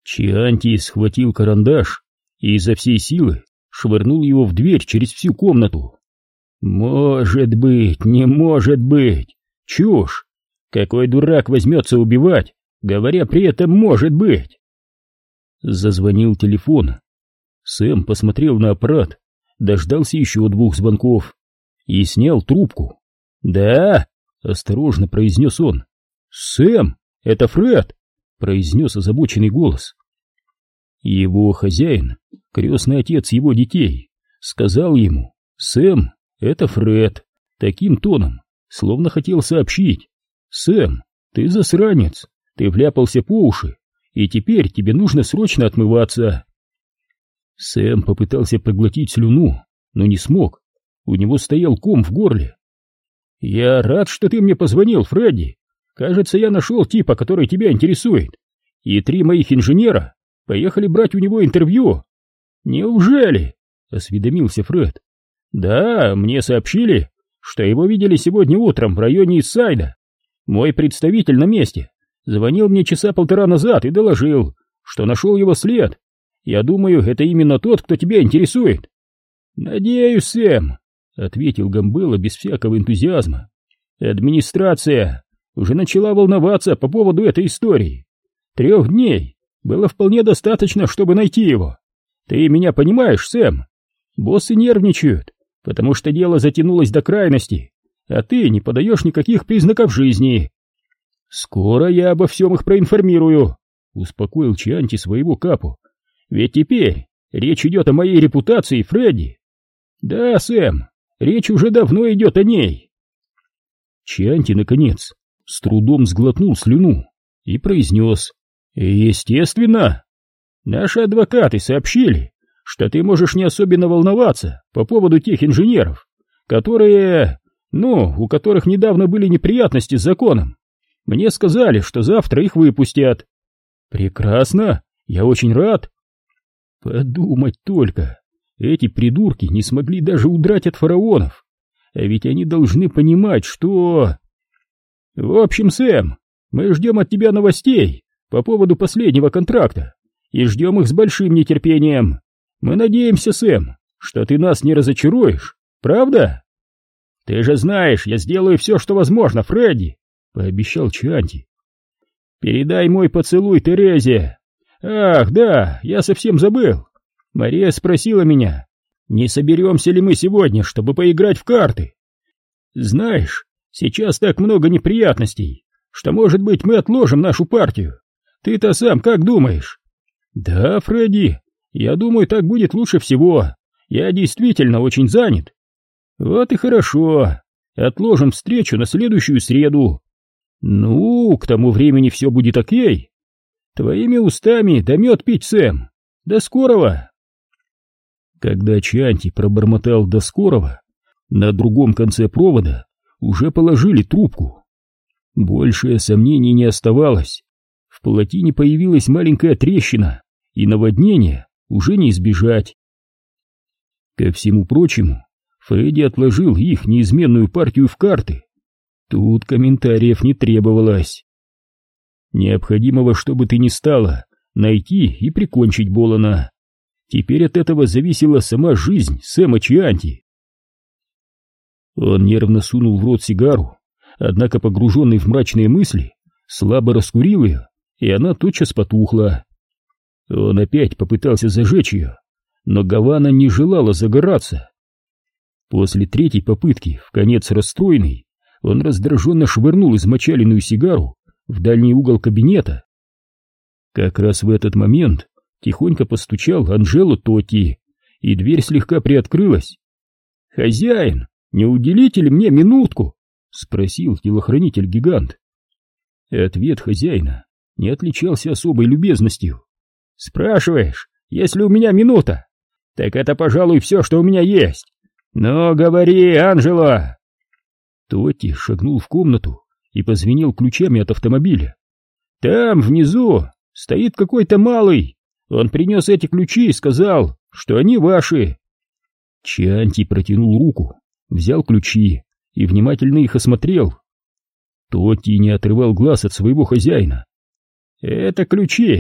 Чианти схватил карандаш и изо всей силы швырнул его в дверь через всю комнату. «Может быть, не может быть! Чушь! Какой дурак возьмется убивать, говоря при этом «может быть»?» Зазвонил телефон. Сэм посмотрел на аппарат, дождался еще 2 звонков и снял трубку. «Да?» — осторожно произнес он. «Сэм, это Фред!» — произнес озабоченный голос. Его хозяин, крестный отец его детей, сказал ему: «Сэм, это Фред», таким тоном, словно хотел сообщить: «Сэм, ты засранец, ты вляпался по уши, и теперь тебе нужно срочно отмываться». Сэм попытался проглотить слюну, но не смог, у него стоял ком в горле. «Я рад, что ты мне позвонил, Фредди. Кажется, я нашел типа, который тебя интересует, и 3 моих инженера поехали брать у него интервью». «Неужели?» — осведомился Фред. «Да, мне сообщили, что его видели сегодня утром в районе Иссайда. Мой представитель на месте звонил мне часа 1,5 назад и доложил, что нашел его след. Я думаю, это именно тот, кто тебя интересует». «Надеюсь, Сэм», — ответил Гамбелло без всякого энтузиазма. «Администрация уже начала волноваться по поводу этой истории. 3 дней было вполне достаточно, чтобы найти его. Ты меня понимаешь, Сэм? Боссы нервничают, потому что дело затянулось до крайности, а ты не подаешь никаких признаков жизни». «Скоро я обо всем их проинформирую», — успокоил Чианти своего капу. «Ведь теперь речь идет о моей репутации, Фредди». «Да, Сэм, речь уже давно идет о ней». Чианти, наконец, с трудом сглотнул слюну и произнес: «Естественно. Наши адвокаты сообщили, что ты можешь не особенно волноваться по поводу тех инженеров, которые... у которых недавно были неприятности с законом. Мне сказали, что завтра их выпустят». «Прекрасно, я очень рад». Подумать только, эти придурки не смогли даже удрать от фараонов, а ведь они должны понимать, что... «В общем, Сэм, мы ждем от тебя новостей по поводу последнего контракта и ждем их с большим нетерпением. Мы надеемся, Сэм, что ты нас не разочаруешь, правда?» «Ты же знаешь, я сделаю все, что возможно, Фредди», — пообещал Чианти. «Передай мой поцелуй Терезе. Ах, да, я совсем забыл. Мария спросила меня, не соберемся ли мы сегодня, чтобы поиграть в карты. Знаешь, сейчас так много неприятностей, что, может быть, мы отложим нашу партию. Ты-то сам как думаешь?» «Да, Фредди, я думаю, так будет лучше всего. Я действительно очень занят». «Вот и хорошо. Отложим встречу на следующую среду. К тому времени все будет окей. Твоими устами да мед пить, Сэм. До скорого». Когда Чианти пробормотал «до скорого», на другом конце провода уже положили трубку. Больше сомнений не оставалось. В плотине появилась маленькая трещина, и наводнения уже не избежать. Ко всему прочему, Фредди отложил их неизменную партию в карты. Тут комментариев не требовалось. Необходимо во что бы то ни стало найти и прикончить Болана. Теперь от этого зависела сама жизнь Сэма Чианти. Он нервно сунул в рот сигару, однако, погруженный в мрачные мысли, слабо раскурил ее, и она тотчас потухла. Он опять попытался зажечь ее, но Гавана не желала загораться. После 3-й попытки, вконец расстроенный, он раздраженно швырнул измочаленную сигару в дальний угол кабинета. Как раз в этот момент тихонько постучал Анджело Тотти, и дверь слегка приоткрылась. «Хозяин, не уделите ли мне минутку?» — спросил телохранитель-гигант. Ответ хозяина не отличался особой любезностью. «Спрашиваешь, есть ли у меня минута? Так это, пожалуй, все, что у меня есть. Ну, говори, Анджело!» Тотти шагнул в комнату и позвенел ключами от автомобиля. «Там, внизу, стоит какой-то малый. Он принес эти ключи и сказал, что они ваши». Чианти протянул руку, взял ключи и внимательно их осмотрел. Тотти не отрывал глаз от своего хозяина. «Это ключи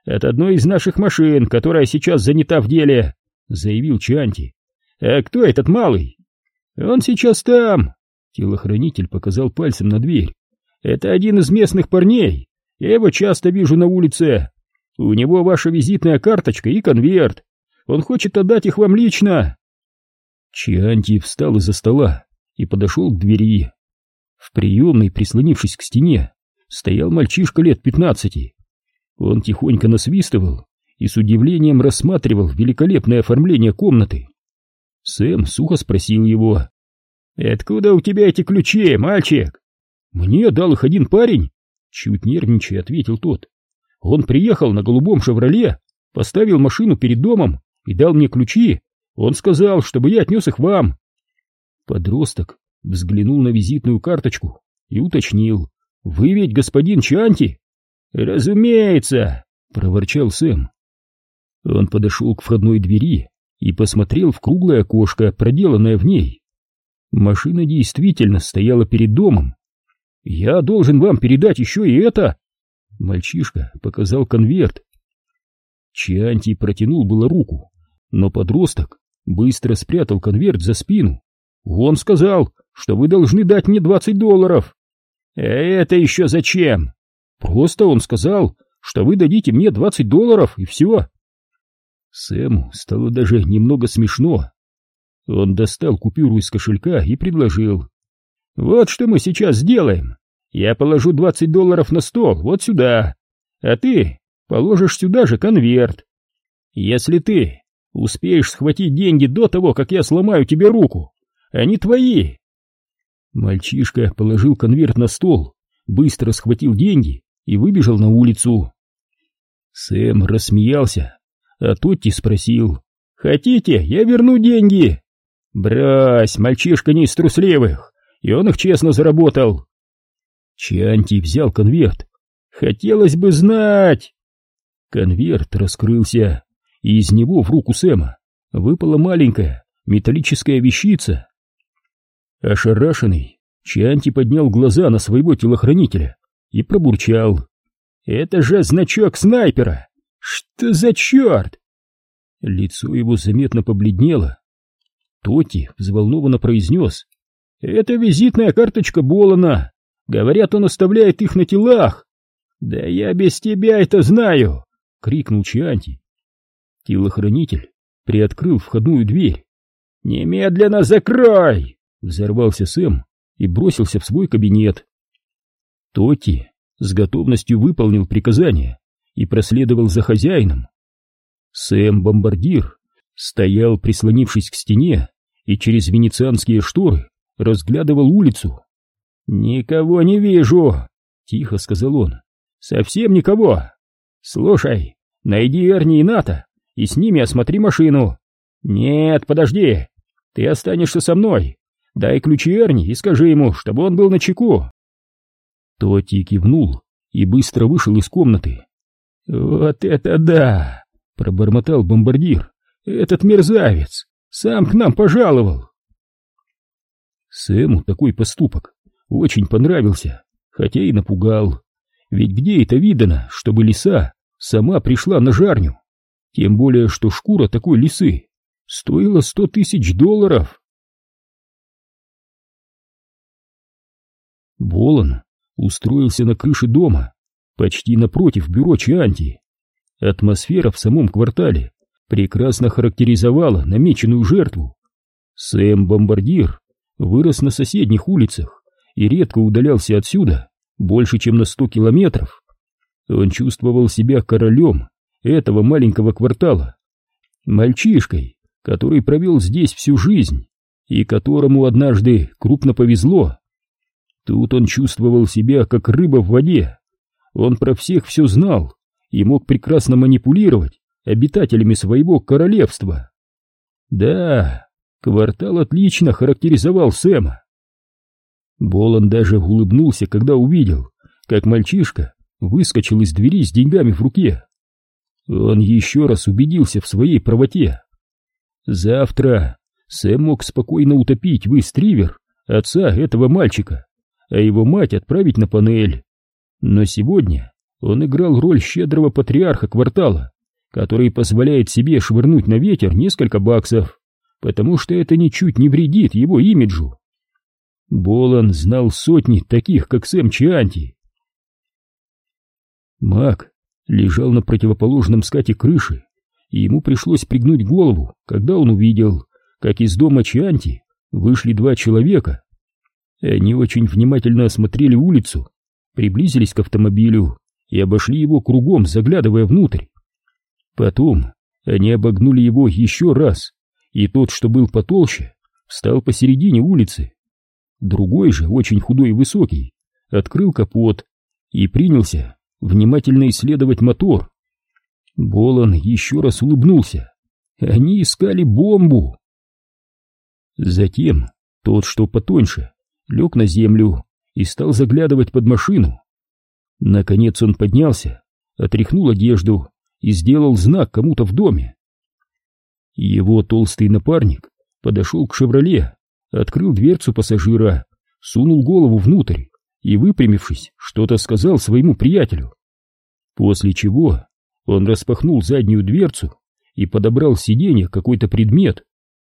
от одной из наших машин, которая сейчас занята в деле», — заявил Чианти. «А кто этот малый?» «Он сейчас там», — телохранитель показал пальцем на дверь. «Это один из местных парней. Я его часто вижу на улице. У него ваша визитная карточка и конверт. Он хочет отдать их вам лично». Чианти встал из-за стола и подошел к двери. В приемной, прислонившись к стене, стоял мальчишка лет 15. Он тихонько насвистывал и с удивлением рассматривал великолепное оформление комнаты. Сэм сухо спросил его: «Откуда у тебя эти ключи, мальчик?» «Мне дал их один парень», — чуть нервничая ответил тот. «Он приехал на голубом «Шевроле», поставил машину перед домом и дал мне ключи. Он сказал, чтобы я отнес их вам». Подросток взглянул на визитную карточку и уточнил: «Вы ведь господин Чианти?» «Разумеется», — проворчал Сэм. Он подошел к входной двери и посмотрел в круглое окошко, проделанное в ней. Машина действительно стояла перед домом. «Я должен вам передать еще и это!» Мальчишка показал конверт. Чианти протянул было руку, но подросток быстро спрятал конверт за спину. «Он сказал, что вы должны дать мне $20. «Это еще зачем?» «Просто он сказал, что вы дадите мне $20, и все». Сэму стало даже немного смешно. Он достал купюру из кошелька и предложил: «Вот что мы сейчас сделаем. Я положу $20 на стол, вот сюда, а ты положишь сюда же конверт. Если ты успеешь схватить деньги до того, как я сломаю тебе руку, они твои». Мальчишка положил конверт на стол, быстро схватил деньги и выбежал на улицу. Сэм рассмеялся, а Тотти спросил: «Хотите, я верну деньги?» «Брось, мальчишка не из трусливых, и он их честно заработал». Чианти взял конверт. «Хотелось бы знать». Конверт раскрылся, и из него в руку Сэма выпала маленькая металлическая вещица. Ошарашенный, Чианти поднял глаза на своего телохранителя и пробурчал: «Это же значок снайпера! Что за черт?» Лицо его заметно побледнело. Тотти взволнованно произнес: «Это визитная карточка Болана. Говорят, он оставляет их на телах». «Да я без тебя это знаю!» — крикнул Чианти. Телохранитель приоткрыл входную дверь. «Немедленно закрой!» — взорвался Сэм и бросился в свой кабинет. Тотти с готовностью выполнил приказание и проследовал за хозяином. Сэм-бомбардир стоял, прислонившись к стене, и через венецианские шторы разглядывал улицу. «Никого не вижу», — тихо сказал он. «Совсем никого. Слушай, найди Эрни и Ната и с ними осмотри машину. Нет, подожди, ты останешься со мной. Дай ключи Эрни и скажи ему, чтобы он был начеку». Тотти кивнул и быстро вышел из комнаты. «Вот это да!» — пробормотал бомбардир. «Этот мерзавец сам к нам пожаловал!» Сэму такой поступок очень понравился, хотя и напугал. Ведь где это видано, чтобы лиса сама пришла на жарню? Тем более, что шкура такой лисы стоила $100 000. Болан устроился на крыше дома, почти напротив бюро Чианти. Атмосфера в самом квартале прекрасно характеризовала намеченную жертву. Сэм-бомбардир вырос на соседних улицах и редко удалялся отсюда больше, чем на 100 километров. Он чувствовал себя королем этого маленького квартала, мальчишкой, который провел здесь всю жизнь и которому однажды крупно повезло. Тут он чувствовал себя как рыба в воде. Он про всех все знал и мог прекрасно манипулировать обитателями своего королевства. Да, квартал отлично характеризовал Сэма. Болан даже улыбнулся, когда увидел, как мальчишка выскочил из двери с деньгами в руке. Он еще раз убедился в своей правоте. Завтра Сэм мог спокойно утопить в Ист-Ривер отца этого мальчика, а его мать отправить на панель. Но сегодня он играл роль щедрого патриарха квартала, который позволяет себе швырнуть на ветер несколько баксов, потому что это ничуть не вредит его имиджу. Болан знал сотни таких, как Сэм Чианти. Мак лежал на противоположном скате крыши, и ему пришлось пригнуть голову, когда он увидел, как из дома Чианти вышли два человека. Они очень внимательно осмотрели улицу, приблизились к автомобилю и обошли его кругом, заглядывая внутрь. Потом они обогнули его еще раз, и тот, что был потолще, встал посередине улицы. Другой же, очень худой и высокий, открыл капот и принялся внимательно исследовать мотор. Болан еще раз улыбнулся. Они искали бомбу. Затем тот, что потоньше, лег на землю и стал заглядывать под машину. Наконец он поднялся, отряхнул одежду и сделал знак кому-то в доме. Его толстый напарник подошел к «Шевроле», открыл дверцу пассажира, сунул голову внутрь и, выпрямившись, что-то сказал своему приятелю. После чего он распахнул заднюю дверцу и подобрал с сиденья какой-то предмет.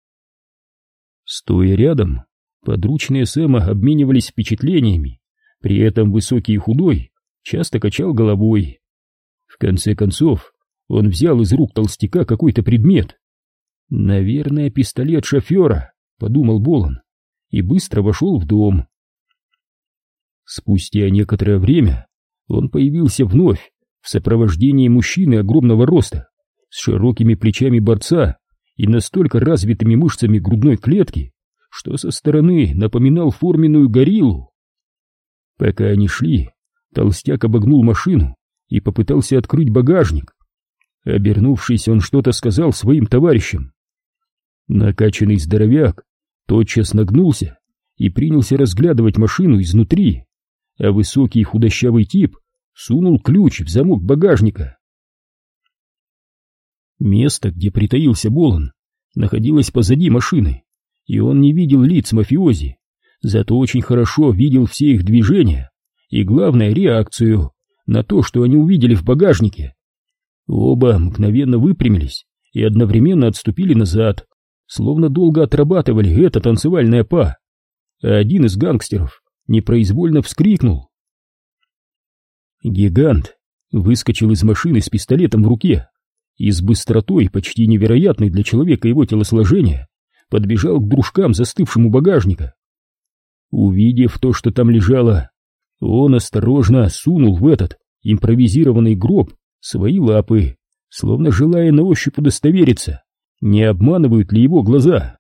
Стоя рядом, подручные Сэма обменивались впечатлениями, при этом высокий и худой часто качал головой. В конце концов, он взял из рук толстяка какой-то предмет. «Наверное, пистолет шофера», — подумал Болан, и быстро вошел в дом. Спустя некоторое время он появился вновь в сопровождении мужчины огромного роста, с широкими плечами борца и настолько развитыми мышцами грудной клетки, что со стороны напоминал форменную гориллу. Пока они шли, толстяк обогнул машину и попытался открыть багажник. Обернувшись, он что-то сказал своим товарищам. Накачанный здоровяк тотчас нагнулся и принялся разглядывать машину изнутри, а высокий худощавый тип сунул ключ в замок багажника. Место, где притаился Болан, находилось позади машины, и он не видел лиц мафиози, зато очень хорошо видел все их движения и, главное, реакцию на то, что они увидели в багажнике. Оба мгновенно выпрямились и одновременно отступили назад, словно долго отрабатывали это танцевальное па, а один из гангстеров непроизвольно вскрикнул. Гигант выскочил из машины с пистолетом в руке и с быстротой, почти невероятной для человека его телосложения, подбежал к дружкам, застывшим у багажника. Увидев то, что там лежало, он осторожно сунул в этот импровизированный гроб свои лапы, словно желая на ощупь удостовериться, не обманывают ли его глаза.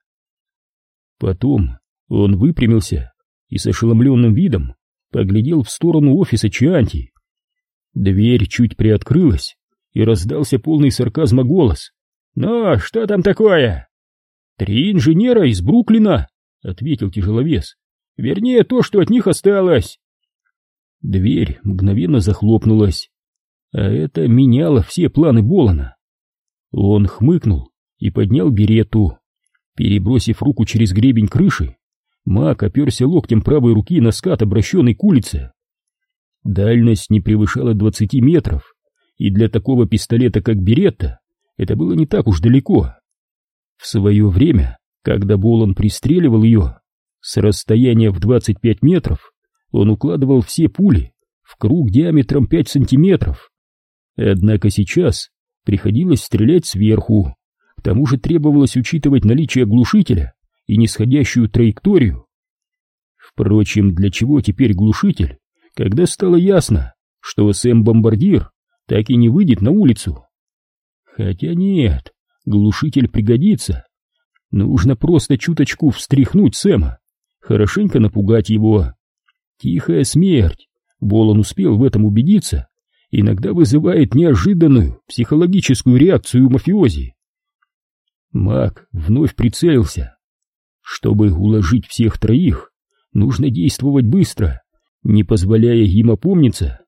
Потом он выпрямился и с ошеломленным видом поглядел в сторону офиса Чианти. Дверь чуть приоткрылась, и раздался полный сарказма голос. «Ну, что там такое?» «3 инженера из Бруклина», — ответил тяжеловес. «Вернее, то, что от них осталось». Дверь мгновенно захлопнулась, а это меняло все планы Болана. Он хмыкнул и поднял беретту. Перебросив руку через гребень крыши, Мак оперся локтем правой руки на скат, обращенный к улице. Дальность не превышала 20 метров, и для такого пистолета, как беретта, это было не так уж далеко. В свое время, когда Болан пристреливал ее, с расстояния в 25 метров он укладывал все пули в круг диаметром 5 сантиметров. Однако сейчас приходилось стрелять сверху, к тому же требовалось учитывать наличие глушителя и нисходящую траекторию. Впрочем, для чего теперь глушитель, когда стало ясно, что Сэм-бомбардир так и не выйдет на улицу? Хотя нет, глушитель пригодится. Нужно просто чуточку встряхнуть Сэма, хорошенько напугать его. Тихая смерть, Болан успел в этом убедиться, иногда вызывает неожиданную психологическую реакцию у мафиози. Мак вновь прицелился. Чтобы уложить всех троих, нужно действовать быстро, не позволяя им опомниться.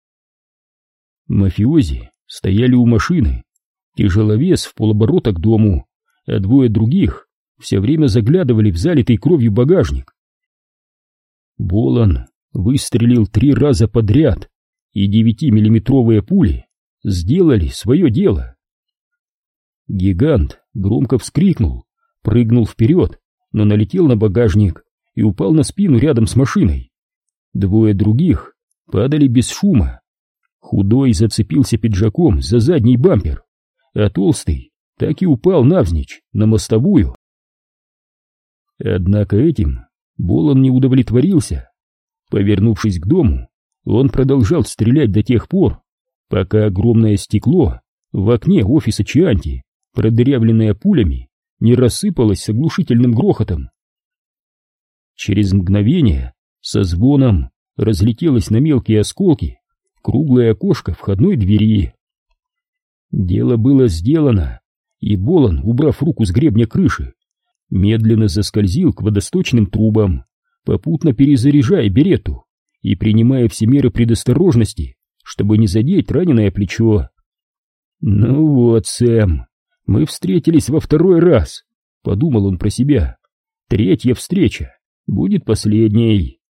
Мафиози стояли у машины, тяжеловес в полоборота к дому, а двое других все время заглядывали в залитый кровью багажник. Болан выстрелил 3 раза подряд, и 9-миллиметровые пули сделали свое дело. Гигант громко вскрикнул, прыгнул вперед, но налетел на багажник и упал на спину рядом с машиной. Двое других падали без шума. Худой зацепился пиджаком за задний бампер, а толстый так и упал навзничь на мостовую. Однако этим Болон не удовлетворился. Повернувшись к дому, он продолжал стрелять до тех пор, пока огромное стекло в окне офиса Чианти, продырявленное пулями, не рассыпалось с оглушительным грохотом. Через мгновение со звоном разлетелось на мелкие осколки круглое окошко входной двери. Дело было сделано, и Болон, убрав руку с гребня крыши, медленно заскользил к водосточным трубам, попутно перезаряжая беретту и принимая все меры предосторожности, чтобы не задеть раненое плечо. «Ну вот, Сэм, мы встретились во второй раз», — подумал он про себя. «Третья встреча будет последней».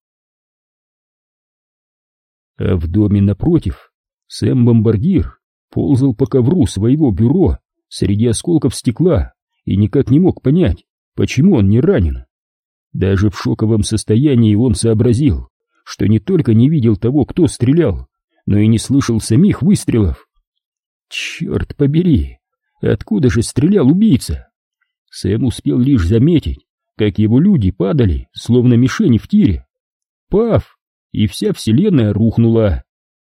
А в доме напротив Сэм-бомбардир ползал по ковру своего бюро среди осколков стекла и никак не мог понять, почему он не ранен. Даже в шоковом состоянии он сообразил, что не только не видел того, кто стрелял, но и не слышал самих выстрелов. Черт побери, откуда же стрелял убийца? Сэм успел лишь заметить, как его люди падали, словно мишени в тире. Паф! И вся вселенная рухнула.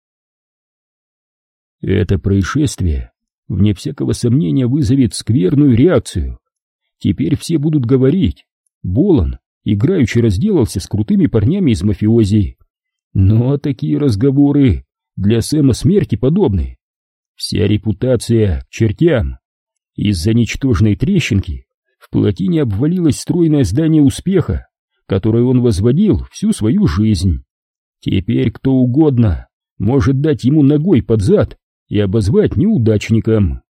Это происшествие, вне всякого сомнения, вызовет скверную реакцию. Теперь все будут говорить: Болон играючи разделался с крутыми парнями из мафиози. Но такие разговоры для Сэма смерти подобны. Вся репутация к чертям. Из-за ничтожной трещинки в плотине обвалилось стройное здание успеха, которое он возводил всю свою жизнь. Теперь кто угодно может дать ему ногой под зад и обозвать неудачником.